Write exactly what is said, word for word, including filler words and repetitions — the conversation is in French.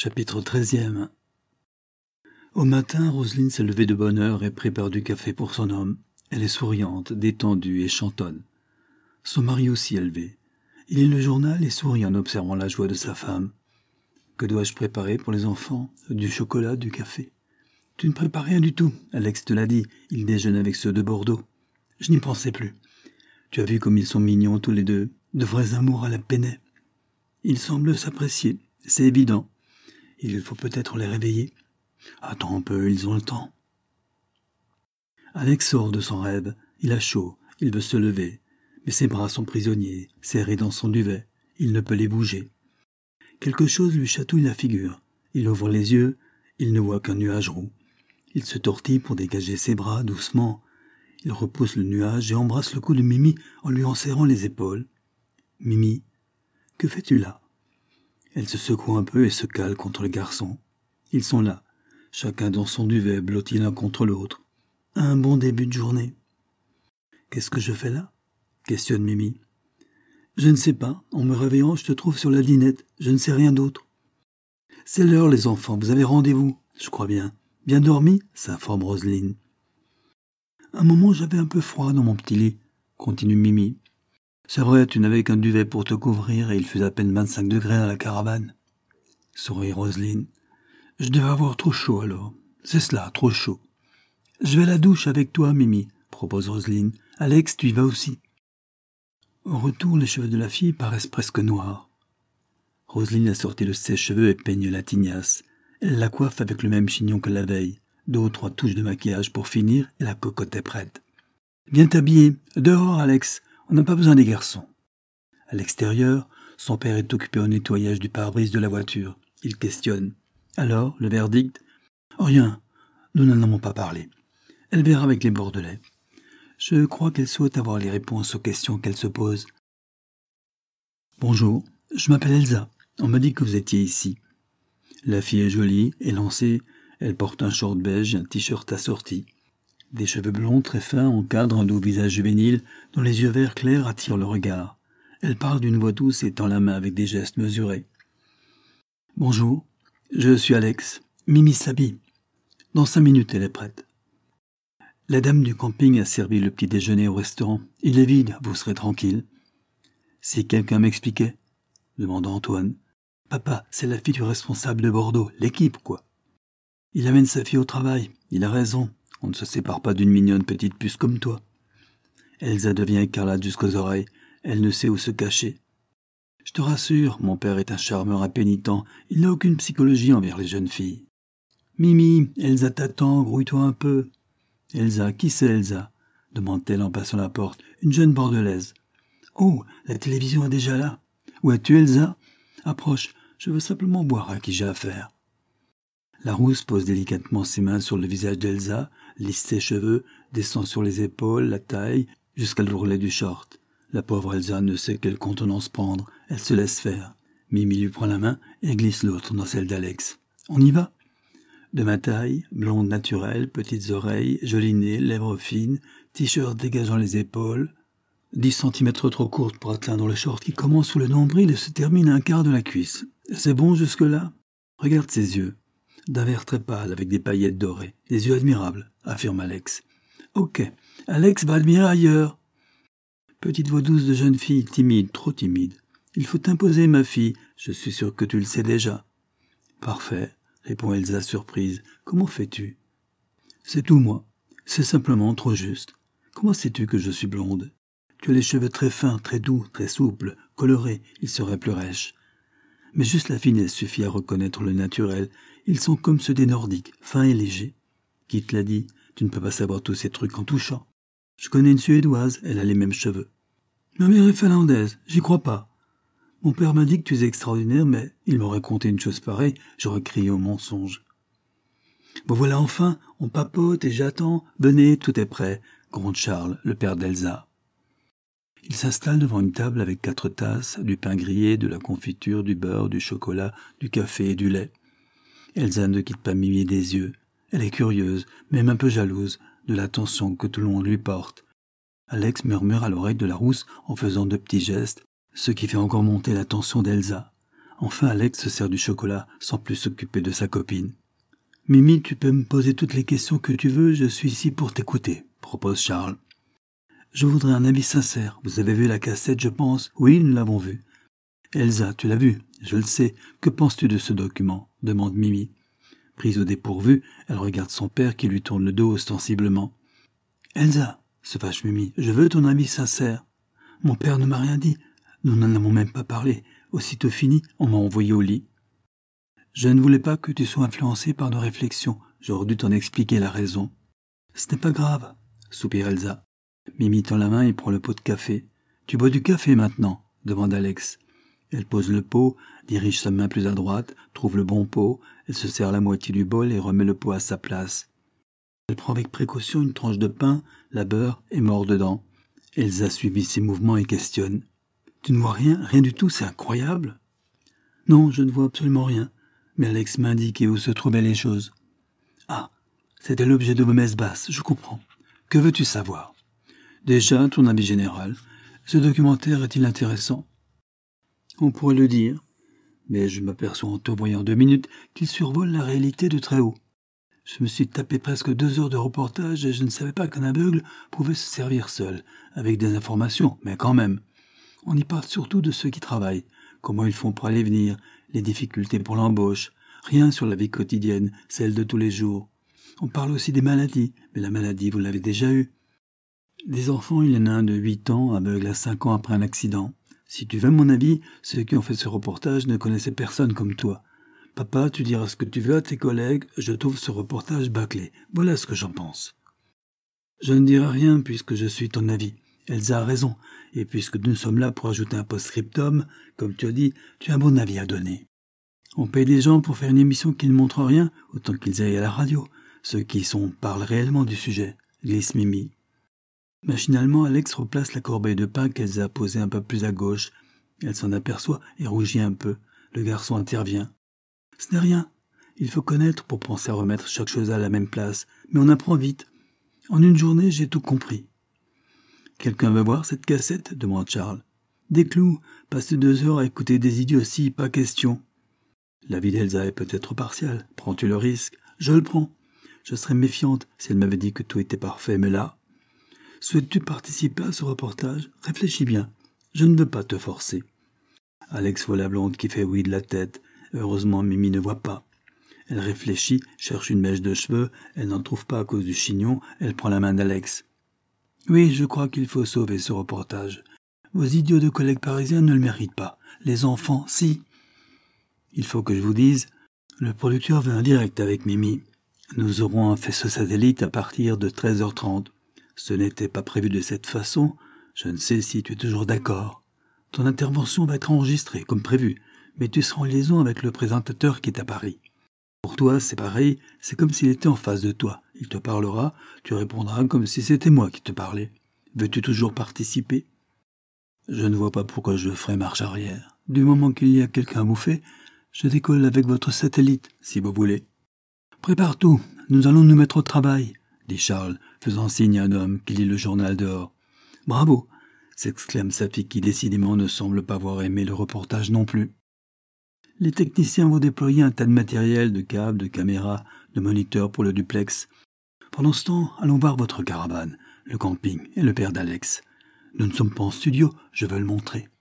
Chapitre treizième. Au matin, Roselyne s'est levée de bonne heure et prépare du café pour son homme. Elle est souriante, détendue et chantonne. Son mari aussi est levé. Il lit le journal et sourit en observant la joie de sa femme. Que dois-je préparer pour les enfants? Du chocolat, du café? Tu ne prépares rien du tout, Alex te l'a dit. Il déjeune avec ceux de Bordeaux. Je n'y pensais plus. Tu as vu comme ils sont mignons tous les deux, de vrais amours à la Penney. Ils semblent s'apprécier, c'est évident. Il faut peut-être les réveiller. Attends un peu, ils ont le temps. Alex sort de son rêve. Il a chaud, il veut se lever. Mais ses bras sont prisonniers, serrés dans son duvet. Il ne peut les bouger. Quelque chose lui chatouille la figure. Il ouvre les yeux, il ne voit qu'un nuage roux. Il se tortille pour dégager ses bras doucement. Il repousse le nuage et embrasse le cou de Mimi en lui en serrant les épaules. « Mimi, que fais-tu là ?» Elle se secoue un peu et se cale contre le garçon. Ils sont là, chacun dans son duvet, blottis l'un contre l'autre. Un bon début de journée. « Qu'est-ce que je fais là ?» questionne Mimi. « Je ne sais pas. En me réveillant, je te trouve sur la dinette. Je ne sais rien d'autre. »« C'est l'heure, les enfants. Vous avez rendez-vous. Je crois bien. Bien dormi ?» s'informe Roselyne. « Un moment, j'avais un peu froid dans mon petit lit, » continue Mimi. « C'est vrai, tu n'avais qu'un duvet pour te couvrir et il faisait à peine vingt-cinq degrés à la caravane. » Sourit Roselyne. « Je devais avoir trop chaud alors. C'est cela, trop chaud. »« Je vais à la douche avec toi, Mimi, » propose Roselyne. « Alex, tu y vas aussi. » Au retour, les cheveux de la fille paraissent presque noirs. Roselyne a sorti le sèche-cheveux et peigne la tignasse. Elle la coiffe avec le même chignon que la veille. Deux ou trois touches de maquillage pour finir et la cocotte est prête. « Viens t'habiller. Dehors, Alex. On n'a pas besoin des garçons. » À l'extérieur, son père est occupé au nettoyage du pare-brise de la voiture. Il questionne. « Alors, le verdict ?»« Rien. Nous n'en avons pas parlé. Elle verra avec les Bordelais. Je crois qu'elle souhaite avoir les réponses aux questions qu'elle se pose. »« Bonjour, je m'appelle Elsa. On m'a dit que vous étiez ici. » La fille est jolie, élancée. Elle porte un short beige et un t-shirt assorti. Des cheveux blonds très fins encadrent un doux visage juvénile dont les yeux verts clairs attirent le regard. Elle parle d'une voix douce et tend la main avec des gestes mesurés. « Bonjour, je suis Alex. Mimi s'habille. Dans cinq minutes, elle est prête. » La dame du camping a servi le petit déjeuner au restaurant. Il est vide, vous serez tranquille. « Si quelqu'un m'expliquait ?» demanda Antoine. « Papa, c'est la fille du responsable de Bordeaux, l'équipe, quoi. Il amène sa fille au travail, il a raison. On ne se sépare pas d'une mignonne petite puce comme toi. » Elsa devient écarlate jusqu'aux oreilles. Elle ne sait où se cacher. « Je te rassure, mon père est un charmeur impénitent. Il n'a aucune psychologie envers les jeunes filles. »« Mimi, Elsa t'attend, grouille-toi un peu. »« Elsa, qui c'est Elsa ?» demande-t-elle en passant la porte. « Une jeune bordelaise. »« Oh, la télévision est déjà là. Où es-tu, Elsa ? Approche, je veux simplement voir à qui j'ai affaire. » La rousse pose délicatement ses mains sur le visage d'Elsa, lisse ses cheveux, descend sur les épaules, la taille, jusqu'à l'ourlet du short. La pauvre Elsa ne sait quelle contenance prendre, elle se laisse faire. Mimi lui prend la main et glisse l'autre dans celle d'Alex. « On y va ?» De ma taille, blonde naturelle, petites oreilles, joli nez, lèvres fines, t-shirt dégageant les épaules, dix centimètres trop courte pour atteindre le short qui commence sous le nombril et se termine à un quart de la cuisse. C'est bon jusque-là ? Regarde ses yeux. D'un vert très pâle avec des paillettes dorées. Des yeux admirables, affirme Alex. Ok, Alex va admirer ailleurs. Petite voix douce de jeune fille, timide, trop timide. Il faut t'imposer, ma fille, je suis sûr que tu le sais déjà. Parfait, répond Elsa surprise. Comment fais-tu ? C'est tout moi. C'est simplement trop juste. Comment sais-tu que je suis blonde ? Tu as les cheveux très fins, très doux, très souples, colorés, ils seraient plus rêches. Mais juste la finesse suffit à reconnaître le naturel. Ils sont comme ceux des Nordiques, fins et légers. Qui te l'a dit ? Tu ne peux pas savoir tous ces trucs en touchant. Je connais une Suédoise, elle a les mêmes cheveux. Ma mère est finlandaise, j'y crois pas. Mon père m'a dit que tu es extraordinaire, mais il m'aurait conté une chose pareille, j'aurais crié au mensonge. Bon voilà enfin, on papote et j'attends. Venez, tout est prêt, gronde Charles, le père d'Elsa. Il s'installe devant une table avec quatre tasses, du pain grillé, de la confiture, du beurre, du chocolat, du café et du lait. Elsa ne quitte pas Mimi des yeux. Elle est curieuse, même un peu jalouse, de l'attention que tout le monde lui porte. Alex murmure à l'oreille de la rousse en faisant de petits gestes, ce qui fait encore monter la tension d'Elsa. Enfin, Alex se sert du chocolat sans plus s'occuper de sa copine. « Mimi, tu peux me poser toutes les questions que tu veux, je suis ici pour t'écouter, » propose Charles. « Je voudrais un avis sincère. Vous avez vu la cassette, je pense ? » ?»« Oui, nous l'avons vue. »« Elsa, tu l'as vue ? » ?»« Je le sais. Que penses-tu de ce document ?» demande Mimi. Prise au dépourvu, elle regarde son père qui lui tourne le dos ostensiblement. « Elsa, se fâche Mimi, je veux ton avis sincère. Mon père ne m'a rien dit. Nous n'en avons même pas parlé. Aussitôt fini, on m'a envoyé au lit. Je ne voulais pas que tu sois influencé par nos réflexions. J'aurais dû t'en expliquer la raison. »« Ce n'est pas grave, » soupire Elsa. Mimi tend la main et prend le pot de café. « Tu bois du café maintenant ?» demande Alex. Elle pose le pot, dirige sa main plus à droite, trouve le bon pot, elle se sert la moitié du bol et remet le pot à sa place. Elle prend avec précaution une tranche de pain, la beurre et mord dedans. Elsa suivit ses mouvements et questionne. « Tu ne vois rien, rien du tout, c'est incroyable !»« Non, je ne vois absolument rien, mais Alex m'a indiqué où se trouvaient les choses. »« Ah, c'était l'objet de vos messes basses, je comprends. Que veux-tu savoir ?»« Déjà, ton avis général. Ce documentaire est-il intéressant ?»« On pourrait le dire, mais je m'aperçois en te voyant deux minutes qu'il survole la réalité de très haut. Je me suis tapé presque deux heures de reportage et je ne savais pas qu'un aveugle pouvait se servir seul, avec des informations, mais quand même. On y parle surtout de ceux qui travaillent, comment ils font pour aller venir, les difficultés pour l'embauche, rien sur la vie quotidienne, celle de tous les jours. On parle aussi des maladies, mais la maladie, vous l'avez déjà eue. Des enfants, il y en a un de huit ans, aveugle à cinq ans après un accident. Si tu veux mon avis, ceux qui ont fait ce reportage ne connaissaient personne comme toi. Papa, tu diras ce que tu veux à tes collègues, je trouve ce reportage bâclé. Voilà ce que j'en pense. Je ne dirai rien puisque je suis ton avis. Elsa a raison, et puisque nous sommes là pour ajouter un post-scriptum, comme tu as dit, tu as un bon avis à donner. On paye des gens pour faire une émission qui ne montre rien, autant qu'ils aillent à la radio. Ceux qui y sont parlent réellement du sujet, glisse Mimi. Machinalement, Alex replace la corbeille de pain qu'Elsa a posée un peu plus à gauche. Elle s'en aperçoit et rougit un peu. Le garçon intervient. « Ce n'est rien. Il faut connaître pour penser à remettre chaque chose à la même place. Mais on apprend vite. En une journée, j'ai tout compris. »« Quelqu'un veut voir cette cassette ?» demande Charles. « Des clous. Passer deux heures à écouter des idioties, pas question. » L'avis d'Elsa est peut-être partial. Prends-tu le risque ? Je le prends. Je serais méfiante si elle m'avait dit que tout était parfait, mais là... Souhaites-tu participer à ce reportage ? Réfléchis bien. Je ne veux pas te forcer. Alex voit la blonde qui fait oui de la tête. Heureusement, Mimi ne voit pas. Elle réfléchit, cherche une mèche de cheveux. Elle n'en trouve pas à cause du chignon. Elle prend la main d'Alex. Oui, je crois qu'il faut sauver ce reportage. Vos idiots de collègues parisiens ne le méritent pas. Les enfants, si. Il faut que je vous dise, le producteur veut un direct avec Mimi. Nous aurons un faisceau satellite à partir de treize heures trente. Ce n'était pas prévu de cette façon. Je ne sais si tu es toujours d'accord. Ton intervention va être enregistrée, comme prévu, mais tu seras en liaison avec le présentateur qui est à Paris. Pour toi, c'est pareil, c'est comme s'il était en face de toi. Il te parlera, tu répondras comme si c'était moi qui te parlais. Veux-tu toujours participer ? Je ne vois pas pourquoi je ferais marche arrière. Du moment qu'il y a quelqu'un à bouffer, je décolle avec votre satellite, si vous voulez. Prépare tout, nous allons nous mettre au travail, dit Charles, faisant signe à un homme qui lit le journal dehors. Bravo, s'exclame sa fille qui décidément ne semble pas avoir aimé le reportage non plus. Les techniciens vont déployer un tas de matériel, de câbles, de caméras, de moniteurs pour le duplex. Pendant ce temps, allons voir votre caravane, le camping et le père d'Alex. Nous ne sommes pas en studio, je veux le montrer.